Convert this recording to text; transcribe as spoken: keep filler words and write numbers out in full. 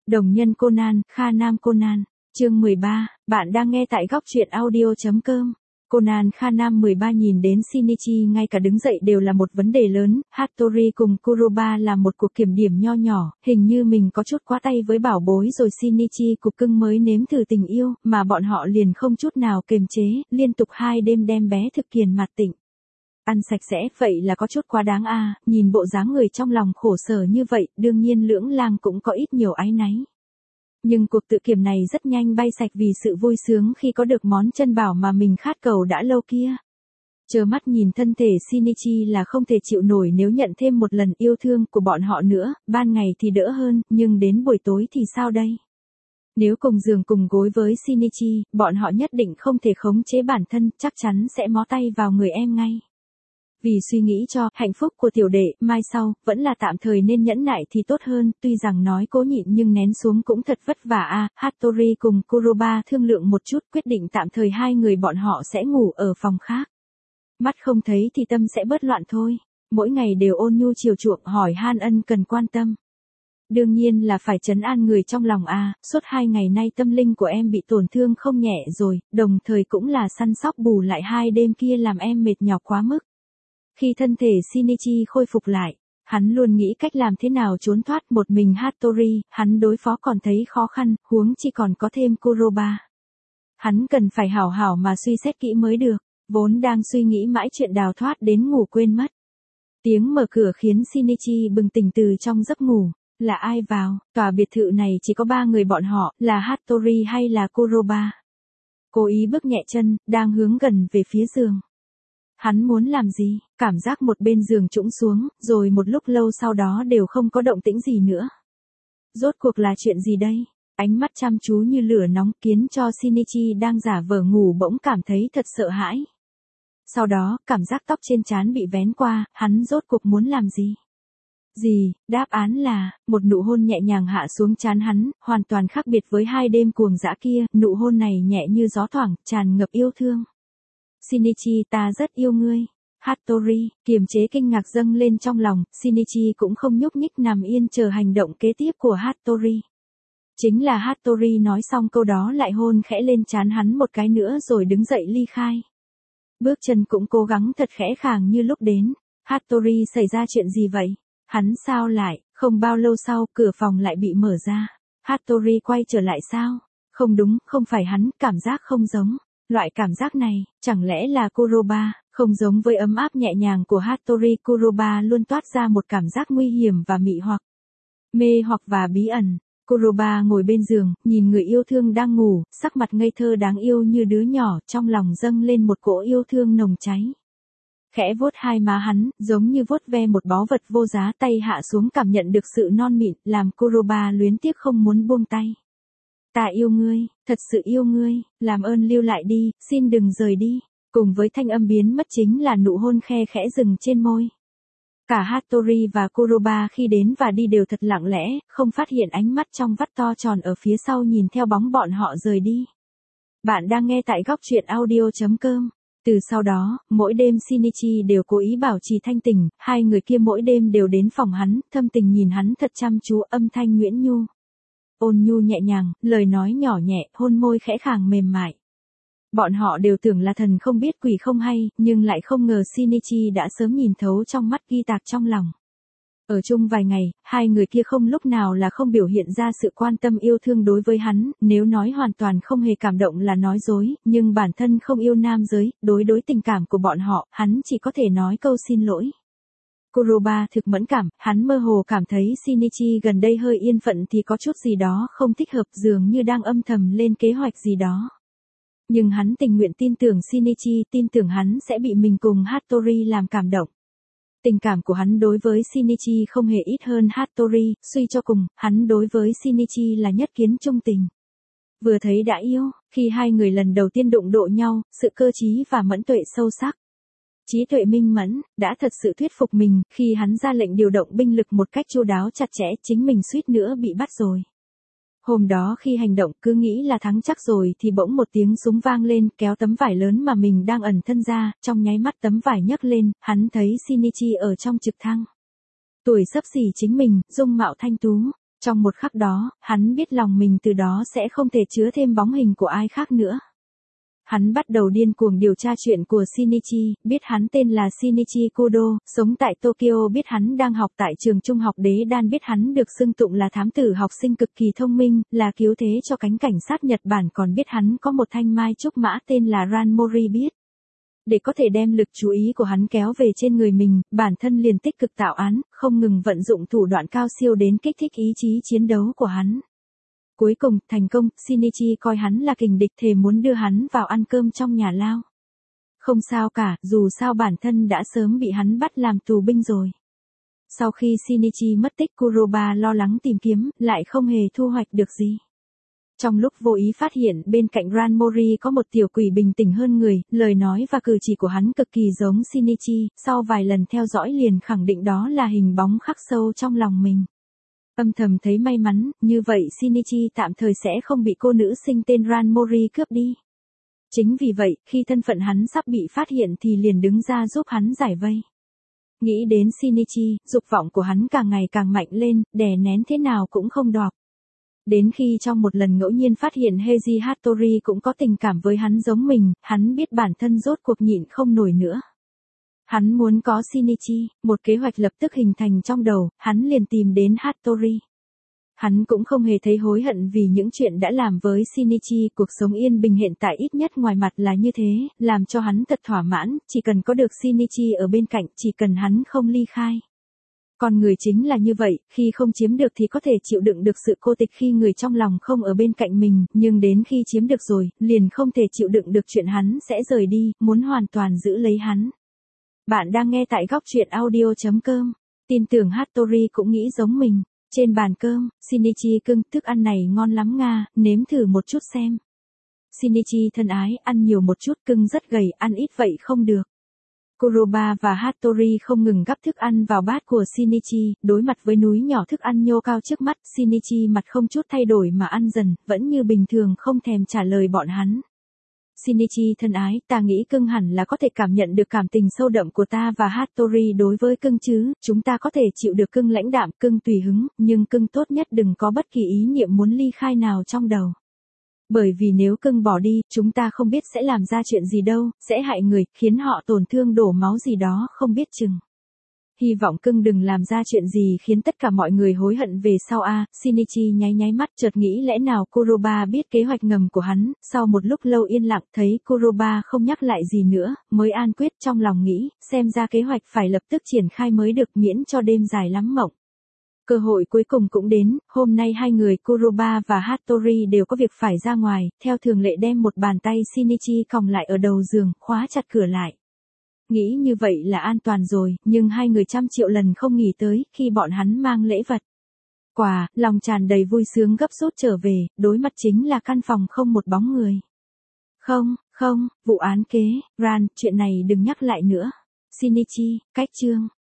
Đồng nhân Conan, Kha Nam Conan, chương mười ba, bạn đang nghe tại góc truyện audio.com. Conan Kha Nam mười ba nhìn đến Shinichi ngay cả đứng dậy đều là một vấn đề lớn, Hattori cùng Kuroba là một cuộc kiểm điểm nho nhỏ, hình như mình có chút quá tay với bảo bối rồi Shinichi cục cưng mới nếm thử tình yêu, mà bọn họ liền không chút nào kềm chế, liên tục hai đêm đem bé thực kiền mặt tịnh. Ăn sạch sẽ, vậy là có chút quá đáng à, nhìn bộ dáng người trong lòng khổ sở như vậy, đương nhiên Lưỡng Lang cũng có ít nhiều áy náy. Nhưng cuộc tự kiểm này rất nhanh bay sạch vì sự vui sướng khi có được món chân bảo mà mình khát cầu đã lâu kia. Trơ mắt nhìn thân thể Shinichi là không thể chịu nổi nếu nhận thêm một lần yêu thương của bọn họ nữa, ban ngày thì đỡ hơn, nhưng đến buổi tối thì sao đây? Nếu cùng giường cùng gối với Shinichi, bọn họ nhất định không thể khống chế bản thân, chắc chắn sẽ mó tay vào người em ngay. Vì suy nghĩ cho hạnh phúc của tiểu đệ, mai sau, vẫn là tạm thời nên nhẫn nại thì tốt hơn, tuy rằng nói cố nhịn nhưng nén xuống cũng thật vất vả à, Hattori cùng Kuroba thương lượng một chút quyết định tạm thời hai người bọn họ sẽ ngủ ở phòng khác. Mắt không thấy thì tâm sẽ bớt loạn thôi, mỗi ngày đều ôn nhu chiều chuộng hỏi han ân cần quan tâm. Đương nhiên là phải trấn an người trong lòng à, suốt hai ngày nay tâm linh của em bị tổn thương không nhẹ rồi, đồng thời cũng là săn sóc bù lại hai đêm kia làm em mệt nhọc quá mức. Khi thân thể Shinichi khôi phục lại, hắn luôn nghĩ cách làm thế nào trốn thoát một mình Hattori, hắn đối phó còn thấy khó khăn, huống chi còn có thêm Kuroba. Hắn cần phải hảo hảo mà suy xét kỹ mới được, vốn đang suy nghĩ mãi chuyện đào thoát đến ngủ quên mất. Tiếng mở cửa khiến Shinichi bừng tỉnh từ trong giấc ngủ, là ai vào, tòa biệt thự này chỉ có ba người bọn họ, là Hattori hay là Kuroba. Cố ý bước nhẹ chân, đang hướng gần về phía giường. Hắn muốn làm gì, cảm giác một bên giường trũng xuống, rồi một lúc lâu sau đó đều không có động tĩnh gì nữa. Rốt cuộc là chuyện gì đây? Ánh mắt chăm chú như lửa nóng khiến cho Shinichi đang giả vờ ngủ bỗng cảm thấy thật sợ hãi. Sau đó, cảm giác tóc trên trán bị vén qua, hắn rốt cuộc muốn làm gì? Gì, đáp án là, một nụ hôn nhẹ nhàng hạ xuống trán hắn, hoàn toàn khác biệt với hai đêm cuồng dã kia, nụ hôn này nhẹ như gió thoảng, tràn ngập yêu thương. Shinichi, ta rất yêu ngươi. Hattori, kiềm chế kinh ngạc dâng lên trong lòng, Shinichi cũng không nhúc nhích nằm yên chờ hành động kế tiếp của Hattori. Chính là Hattori nói xong câu đó lại hôn khẽ lên trán hắn một cái nữa rồi đứng dậy ly khai. Bước chân cũng cố gắng thật khẽ khàng như lúc đến. Hattori, xảy ra chuyện gì vậy? Hắn sao lại? Không bao lâu sau, cửa phòng lại bị mở ra. Hattori quay trở lại sao? Không đúng, không phải hắn, cảm giác không giống. Loại cảm giác này, chẳng lẽ là Kuroba, không giống với ấm áp nhẹ nhàng của Hattori, Kuroba luôn toát ra một cảm giác nguy hiểm và mị hoặc, mê hoặc và bí ẩn. Kuroba ngồi bên giường, nhìn người yêu thương đang ngủ, sắc mặt ngây thơ đáng yêu như đứa nhỏ, trong lòng dâng lên một cỗ yêu thương nồng cháy. Khẽ vuốt hai má hắn, giống như vuốt ve một báu vật vô giá, tay hạ xuống cảm nhận được sự non mịn, làm Kuroba luyến tiếc không muốn buông tay. Ta yêu ngươi, thật sự yêu ngươi, làm ơn lưu lại đi, xin đừng rời đi. Cùng với thanh âm biến mất chính là nụ hôn khe khẽ dừng trên môi. Cả Hattori và Kuroba khi đến và đi đều thật lặng lẽ, không phát hiện ánh mắt trong vắt to tròn ở phía sau nhìn theo bóng bọn họ rời đi. Bạn đang nghe tại góc truyện audio.com. Từ sau đó, mỗi đêm Shinichi đều cố ý bảo trì thanh tình, hai người kia mỗi đêm đều đến phòng hắn, thâm tình nhìn hắn thật chăm chú, âm thanh nhuyễn nhu. Ôn nhu nhẹ nhàng, lời nói nhỏ nhẹ, hôn môi khẽ khàng mềm mại. Bọn họ đều tưởng là thần không biết quỷ không hay, nhưng lại không ngờ Shinichi đã sớm nhìn thấu trong mắt ghi tạc trong lòng. Ở chung vài ngày, hai người kia không lúc nào là không biểu hiện ra sự quan tâm yêu thương đối với hắn, nếu nói hoàn toàn không hề cảm động là nói dối, nhưng bản thân không yêu nam giới, đối đối tình cảm của bọn họ, hắn chỉ có thể nói câu xin lỗi. Kuroba thực mẫn cảm, hắn mơ hồ cảm thấy Shinichi gần đây hơi yên phận thì có chút gì đó không thích hợp, dường như đang âm thầm lên kế hoạch gì đó. Nhưng hắn tình nguyện tin tưởng Shinichi, tin tưởng hắn sẽ bị mình cùng Hattori làm cảm động. Tình cảm của hắn đối với Shinichi không hề ít hơn Hattori, suy cho cùng, hắn đối với Shinichi là nhất kiến trung tình. Vừa thấy đã yêu, khi hai người lần đầu tiên đụng độ nhau, sự cơ trí và mẫn tuệ sâu sắc. Trí tuệ minh mẫn, đã thật sự thuyết phục mình, khi hắn ra lệnh điều động binh lực một cách chu đáo chặt chẽ, chính mình suýt nữa bị bắt rồi. Hôm đó khi hành động cứ nghĩ là thắng chắc rồi thì bỗng một tiếng súng vang lên, kéo tấm vải lớn mà mình đang ẩn thân ra, trong nháy mắt tấm vải nhấc lên, hắn thấy Shinichi ở trong trực thăng. Tuổi xấp xỉ chính mình, dung mạo thanh tú, Trong một khắc đó, hắn biết lòng mình từ đó sẽ không thể chứa thêm bóng hình của ai khác nữa. Hắn bắt đầu điên cuồng điều tra chuyện của Shinichi, biết hắn tên là Shinichi Kudo, sống tại Tokyo, biết hắn đang học tại trường trung học Đế Đan, biết hắn được xưng tụng là thám tử học sinh cực kỳ thông minh, là cứu thế cho cánh cảnh sát Nhật Bản, còn biết hắn có một thanh mai trúc mã tên là Ranmori biết. Để có thể đem lực chú ý của hắn kéo về trên người mình, bản thân liền tích cực tạo án, không ngừng vận dụng thủ đoạn cao siêu đến kích thích ý chí chiến đấu của hắn. Cuối cùng, thành công, Shinichi coi hắn là kình địch, thề muốn đưa hắn vào ăn cơm trong nhà lao. Không sao cả, dù sao bản thân đã sớm bị hắn bắt làm tù binh rồi. Sau khi Shinichi mất tích, Kuroba lo lắng tìm kiếm, lại không hề thu hoạch được gì. Trong lúc vô ý phát hiện bên cạnh Ranmori có một tiểu quỷ bình tĩnh hơn người, lời nói và cử chỉ của hắn cực kỳ giống Shinichi, sau vài lần theo dõi liền khẳng định đó là hình bóng khắc sâu trong lòng mình. Âm thầm thấy may mắn, như vậy Shinichi tạm thời sẽ không bị cô nữ sinh tên Ranmori cướp đi. Chính vì vậy, khi thân phận hắn sắp bị phát hiện thì liền đứng ra giúp hắn giải vây. Nghĩ đến Shinichi, dục vọng của hắn càng ngày càng mạnh lên, đè nén thế nào cũng không đọc. Đến khi trong một lần ngẫu nhiên phát hiện Heiji Hattori cũng có tình cảm với hắn giống mình, hắn biết bản thân rốt cuộc nhịn không nổi nữa. Hắn muốn có Shinichi, một kế hoạch lập tức hình thành trong đầu, hắn liền tìm đến Hattori. Hắn cũng không hề thấy hối hận vì những chuyện đã làm với Shinichi, cuộc sống yên bình hiện tại ít nhất ngoài mặt là như thế, làm cho hắn thật thỏa mãn, chỉ cần có được Shinichi ở bên cạnh, chỉ cần hắn không ly khai. Con người chính là như vậy, khi không chiếm được thì có thể chịu đựng được sự cô tịch khi người trong lòng không ở bên cạnh mình, nhưng đến khi chiếm được rồi, liền không thể chịu đựng được chuyện hắn sẽ rời đi, muốn hoàn toàn giữ lấy hắn. Bạn đang nghe tại góc truyện audio chấm com. Tin tưởng Hattori cũng nghĩ giống mình. Trên bàn cơm, Shinichi cưng, thức ăn này ngon lắm nga, nếm thử một chút xem. Shinichi thân ái, ăn nhiều một chút, cưng rất gầy, ăn ít vậy không được. Kuroba và Hattori không ngừng gắp thức ăn vào bát của Shinichi, đối mặt với núi nhỏ thức ăn nhô cao trước mắt, Shinichi mặt không chút thay đổi mà ăn dần, vẫn như bình thường không thèm trả lời bọn hắn. Shinichi thân ái, ta nghĩ cưng hẳn là có thể cảm nhận được cảm tình sâu đậm của ta và Hattori đối với cưng chứ, chúng ta có thể chịu được cưng lãnh đạm, cưng tùy hứng, nhưng cưng tốt nhất đừng có bất kỳ ý niệm muốn ly khai nào trong đầu. Bởi vì nếu cưng bỏ đi, chúng ta không biết sẽ làm ra chuyện gì đâu, sẽ hại người, khiến họ tổn thương đổ máu gì đó không biết chừng. Hy vọng cưng đừng làm ra chuyện gì khiến tất cả mọi người hối hận về sau a. À, Shinichi nháy nháy mắt, chợt nghĩ lẽ nào Kuroba biết kế hoạch ngầm của hắn, sau một lúc lâu yên lặng thấy Kuroba không nhắc lại gì nữa, mới an quyết trong lòng nghĩ, xem ra kế hoạch phải lập tức triển khai mới được, miễn cho đêm dài lắm mộng. Cơ hội cuối cùng cũng đến, hôm nay hai người Kuroba và Hattori đều có việc phải ra ngoài, theo thường lệ đem một bàn tay Shinichi còng lại ở đầu giường, khóa chặt cửa lại. Nghĩ như vậy là an toàn rồi, nhưng hai người trăm triệu lần không nghĩ tới, khi bọn hắn mang lễ vật. Quà, lòng tràn đầy vui sướng gấp rút trở về, đối mặt chính là căn phòng không một bóng người. Không, không, vụ án kế, Ran, chuyện này đừng nhắc lại nữa. Shinichi, cách chương.